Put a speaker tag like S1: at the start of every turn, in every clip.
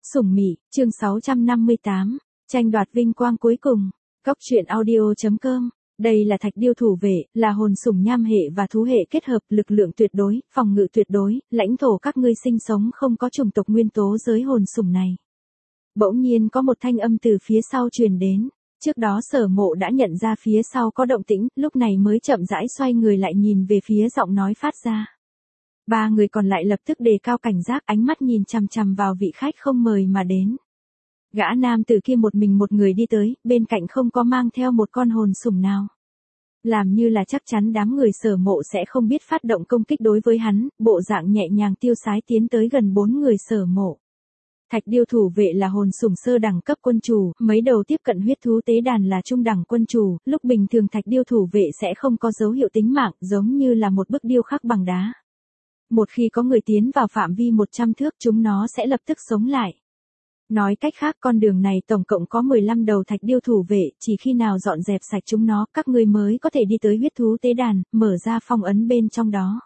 S1: Sủng Mị, chương 658, tranh đoạt vinh quang cuối cùng. Góc truyện audio.com. Đây là thạch điêu thủ vệ, là hồn sủng nham hệ và thú hệ kết hợp, lực lượng tuyệt đối, phòng ngự tuyệt đối, lãnh thổ các ngươi sinh sống không có chủng tộc nguyên tố giới hồn sủng này. Bỗng nhiên có một thanh âm từ phía sau truyền đến. Trước đó Sở Mộ đã nhận ra phía sau có động tĩnh, lúc này mới chậm rãi xoay người lại nhìn về phía giọng nói phát ra. Ba người còn lại lập tức đề cao cảnh giác, ánh mắt nhìn chằm chằm vào vị khách không mời mà đến. Gã nam tử kia một mình một người đi tới, bên cạnh không có mang theo một con hồn sủng nào. Làm như là chắc chắn đám người Sở Mộ sẽ không biết phát động công kích đối với hắn, bộ dạng nhẹ nhàng tiêu sái tiến tới gần 4 người Sở Mộ. Thạch điêu thủ vệ là hồn sủng sơ đẳng cấp quân chủ, mấy đầu tiếp cận huyết thú tế đàn là trung đẳng quân chủ, lúc bình thường thạch điêu thủ vệ sẽ không có dấu hiệu tính mạng, giống như là một bức điêu khắc bằng đá. Một khi có người tiến vào phạm vi 100 thước chúng nó sẽ lập tức sống lại. Nói cách khác con đường này tổng cộng có 15 đầu thạch điêu thủ vệ, chỉ khi nào dọn dẹp sạch chúng nó, các ngươi mới có thể đi tới huyết thú tế đàn, mở ra phong ấn bên trong đó.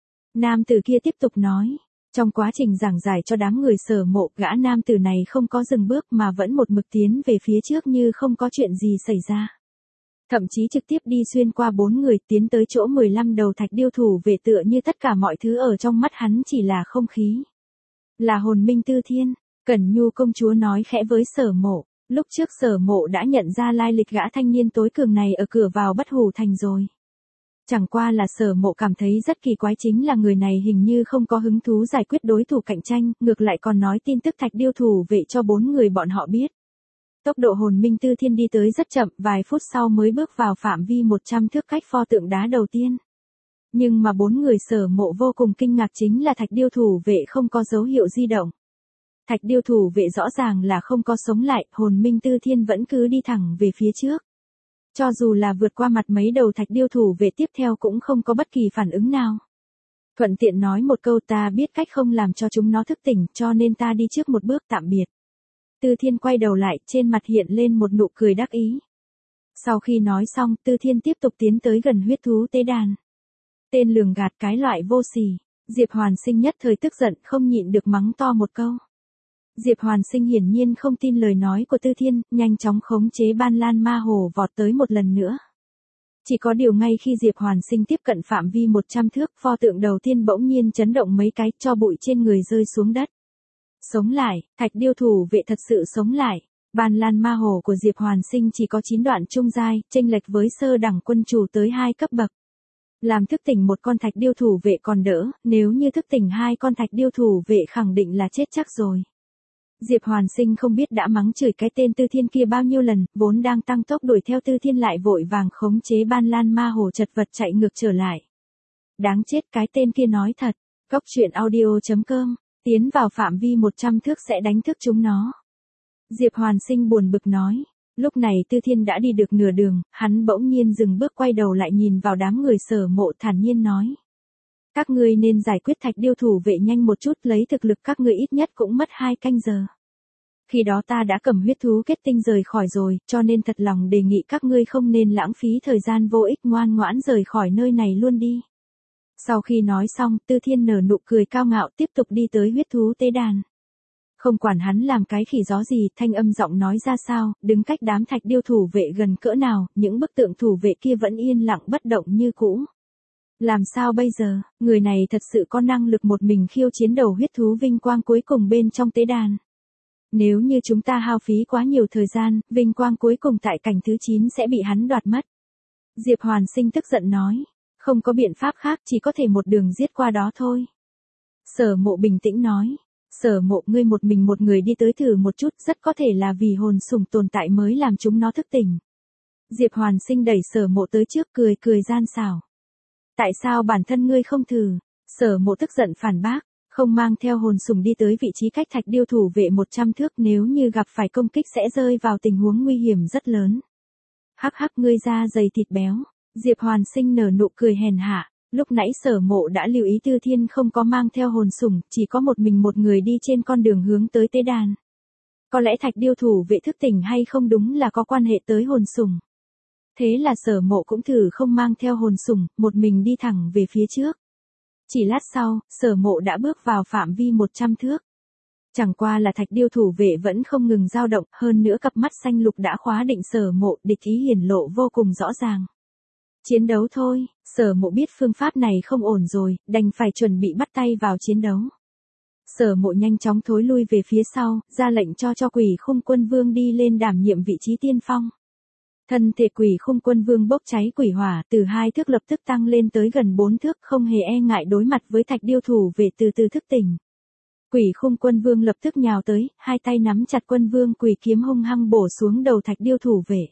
S1: Nam tử kia tiếp tục nói. Trong quá trình giảng giải cho đám người Sở Mộ, gã nam tử này không có dừng bước mà vẫn một mực tiến về phía trước như không có chuyện gì xảy ra. Thậm chí trực tiếp đi xuyên qua 4 người tiến tới chỗ 15 đầu thạch điêu thủ vệ, tựa như tất cả mọi thứ ở trong mắt hắn chỉ là không khí. Là hồn minh Tư Thiên, Cẩn Nhu công chúa nói khẽ với Sở Mộ. Lúc trước Sở Mộ đã nhận ra lai lịch gã thanh niên tối cường này ở cửa vào Bất Hủ Thành rồi. Chẳng qua là Sở Mộ cảm thấy rất kỳ quái, chính là người này hình như không có hứng thú giải quyết đối thủ cạnh tranh, ngược lại còn nói tin tức thạch điêu thủ vệ cho 4 người bọn họ biết. Tốc độ hồn minh Tư Thiên đi tới rất chậm, vài phút sau mới bước vào phạm vi 100 thước cách pho tượng đá đầu tiên. Nhưng mà 4 người Sở Mộ vô cùng kinh ngạc chính là thạch điêu thủ vệ không có dấu hiệu di động. Thạch điêu thủ vệ rõ ràng là không có sống lại, hồn minh Tư Thiên vẫn cứ đi thẳng về phía trước. Cho dù là vượt qua mặt mấy đầu thạch điêu thủ vệ tiếp theo cũng không có bất kỳ phản ứng nào. Thuận tiện nói một câu, ta biết cách không làm cho chúng nó thức tỉnh, cho nên ta đi trước một bước, tạm biệt. Tư Thiên quay đầu lại, trên mặt hiện lên một nụ cười đắc ý. Sau khi nói xong, Tư Thiên tiếp tục tiến tới gần huyết thú tế đàn. Tên lường gạt cái loại vô sỉ. Diệp Hoàn Sinh nhất thời tức giận, không nhịn được mắng to một câu. Diệp Hoàn Sinh hiển nhiên không tin lời nói của Tư Thiên, nhanh chóng khống chế ban lan ma hồ vọt tới một lần nữa. Chỉ có điều ngay khi Diệp Hoàn Sinh tiếp cận phạm vi 100 thước, pho tượng đầu tiên bỗng nhiên chấn động mấy cái, cho bụi trên người rơi xuống đất. Sống lại, thạch điêu thủ vệ thật sự sống lại. Ban lan ma hồ của Diệp Hoàn Sinh chỉ có 9 đoạn trung giai, chênh lệch với sơ đẳng quân chủ tới 2 cấp bậc. Làm thức tỉnh một con thạch điêu thủ vệ còn đỡ, nếu như thức tỉnh 2 con thạch điêu thủ vệ khẳng định là chết chắc rồi. Diệp Hoàn Sinh không biết đã mắng chửi cái tên Tư Thiên kia bao nhiêu lần, vốn đang tăng tốc đuổi theo Tư Thiên lại vội vàng khống chế ban lan ma hồ chật vật chạy ngược trở lại. Đáng chết, cái tên kia nói thật. Góc truyện audio.com. Tiến vào phạm vi 100 thước sẽ đánh thức chúng nó. Diệp Hoàn Sinh buồn bực nói. Lúc này Tư Thiên đã đi được nửa đường, hắn bỗng nhiên dừng bước quay đầu lại nhìn vào đám người Sở Mộ, thản nhiên nói. Các ngươi nên giải quyết thạch điêu thủ vệ nhanh một chút, lấy thực lực các ngươi ít nhất cũng mất 2 canh giờ. Khi đó ta đã cầm huyết thú kết tinh rời khỏi rồi, cho nên thật lòng đề nghị các ngươi không nên lãng phí thời gian vô ích, ngoan ngoãn rời khỏi nơi này luôn đi. Sau khi nói xong, Tư Thiên nở nụ cười cao ngạo tiếp tục đi tới huyết thú tế đàn. Không quản hắn làm cái khỉ gió gì, thanh âm giọng nói ra sao, đứng cách đám thạch điêu thủ vệ gần cỡ nào, những bức tượng thủ vệ kia vẫn yên lặng bất động như cũ. Làm sao bây giờ, người này thật sự có năng lực một mình khiêu chiến đầu huyết thú vinh quang cuối cùng bên trong tế đàn. Nếu như chúng ta hao phí quá nhiều thời gian, vinh quang cuối cùng tại cảnh thứ 9 sẽ bị hắn đoạt mất. Diệp Hoàn Sinh tức giận nói, không có biện pháp khác, chỉ có thể một đường giết qua đó thôi. Sở Mộ bình tĩnh nói, Sở Mộ, ngươi một mình một người đi tới thử một chút, rất có thể là vì hồn sủng tồn tại mới làm chúng nó thức tỉnh. Diệp Hoàn Sinh đẩy Sở Mộ tới trước, cười cười gian xảo. Tại sao bản thân ngươi không thử? Sở Mộ tức giận phản bác, không mang theo hồn sủng đi tới vị trí cách thạch điêu thủ vệ 100 thước, nếu như gặp phải công kích sẽ rơi vào tình huống nguy hiểm rất lớn. Hắc hắc, ngươi da dày thịt béo. Diệp Hoàn Sinh nở nụ cười hèn hạ, lúc nãy Sở Mộ đã lưu ý Tư Thiên không có mang theo hồn sủng, chỉ có một mình một người đi trên con đường hướng tới tế đàn. Có lẽ thạch điêu thủ vệ thức tỉnh hay không đúng là có quan hệ tới hồn sủng. Thế là Sở Mộ cũng thử không mang theo hồn sủng, một mình đi thẳng về phía trước. Chỉ lát sau, Sở Mộ đã bước vào phạm vi 100 thước. Chẳng qua là thạch điêu thủ vệ vẫn không ngừng dao động, hơn nữa cặp mắt xanh lục đã khóa định Sở Mộ, địch ý hiển lộ vô cùng rõ ràng. Chiến đấu thôi, Sở Mộ biết phương pháp này không ổn rồi, đành phải chuẩn bị bắt tay vào chiến đấu. Sở Mộ nhanh chóng thối lui về phía sau, ra lệnh cho Quỷ Khung Quân Vương đi lên đảm nhiệm vị trí tiên phong. Thân thể Quỷ Khung Quân Vương bốc cháy quỷ hỏa, từ 2 thước lập tức tăng lên tới gần 4 thước, không hề e ngại đối mặt với thạch điêu thủ vệ từ từ thức tỉnh. Quỷ Khung Quân Vương lập tức nhào tới, 2 tay nắm chặt Quân Vương Quỷ kiếm hung hăng bổ xuống đầu thạch điêu thủ vệ.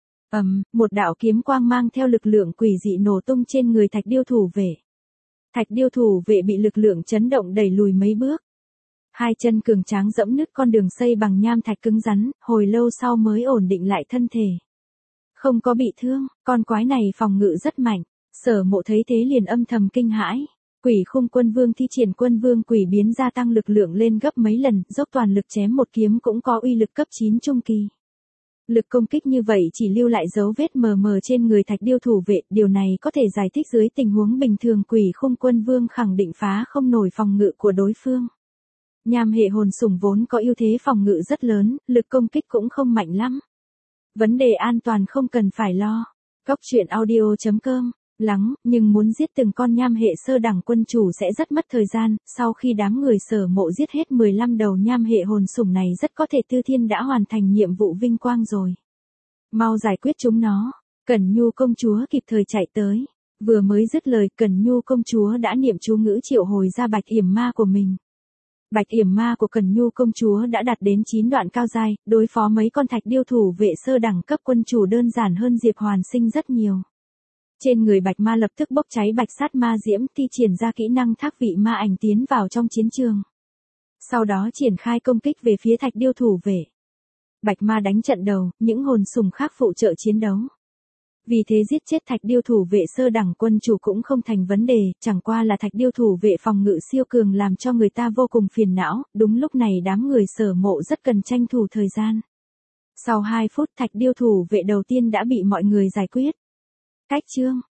S1: Một đạo kiếm quang mang theo lực lượng quỷ dị nổ tung trên người thạch điêu thủ vệ. Thạch điêu thủ vệ bị lực lượng chấn động đẩy lùi mấy bước. 2 chân cường tráng dẫm nứt con đường xây bằng nham thạch cứng rắn, hồi lâu sau mới ổn định lại thân thể. Không có bị thương, con quái này phòng ngự rất mạnh. Sở Mộ thấy thế liền âm thầm kinh hãi. Quỷ Khung Quân Vương thi triển Quân Vương Quỷ biến gia tăng lực lượng lên gấp mấy lần, dốc toàn lực chém một kiếm cũng có uy lực cấp 9 trung kỳ. Lực công kích như vậy chỉ lưu lại dấu vết mờ mờ trên người thạch điêu thủ vệ, điều này có thể giải thích dưới tình huống bình thường Quỷ Khung Quân Vương khẳng định phá không nổi phòng ngự của đối phương. Nham hệ hồn sủng vốn có ưu thế phòng ngự rất lớn, lực công kích cũng không mạnh lắm. Vấn đề an toàn không cần phải lo. Góc truyện audio.com. Lắng, nhưng muốn giết từng con nham hệ sơ đẳng quân chủ sẽ rất mất thời gian, sau khi đám người Sở Mộ giết hết 15 đầu nham hệ hồn sủng này rất có thể Tư Thiên đã hoàn thành nhiệm vụ vinh quang rồi. Mau giải quyết chúng nó. Cẩn Nhu công chúa kịp thời chạy tới. Vừa mới dứt lời, Cẩn Nhu công chúa đã niệm chú ngữ triệu hồi ra Bạch Yểm Ma của mình. Bạch Yểm Ma của Cẩn Nhu công chúa đã đạt đến 9 đoạn cao giai, đối phó mấy con thạch điêu thủ vệ sơ đẳng cấp quân chủ đơn giản hơn Diệp Hoàn Sinh rất nhiều. Trên người Bạch Ma lập tức bốc cháy bạch sát ma diễm, thi triển ra kỹ năng thác vị ma ảnh tiến vào trong chiến trường. Sau đó triển khai công kích về phía thạch điêu thủ vệ. Bạch Ma đánh trận đầu, những hồn sủng khác phụ trợ chiến đấu. Vì thế giết chết thạch điêu thủ vệ sơ đẳng quân chủ cũng không thành vấn đề, chẳng qua là thạch điêu thủ vệ phòng ngự siêu cường làm cho người ta vô cùng phiền não, đúng lúc này đám người Sở Mộ rất cần tranh thủ thời gian. Sau 2 phút thạch điêu thủ vệ đầu tiên đã bị mọi người giải quyết. Cách chương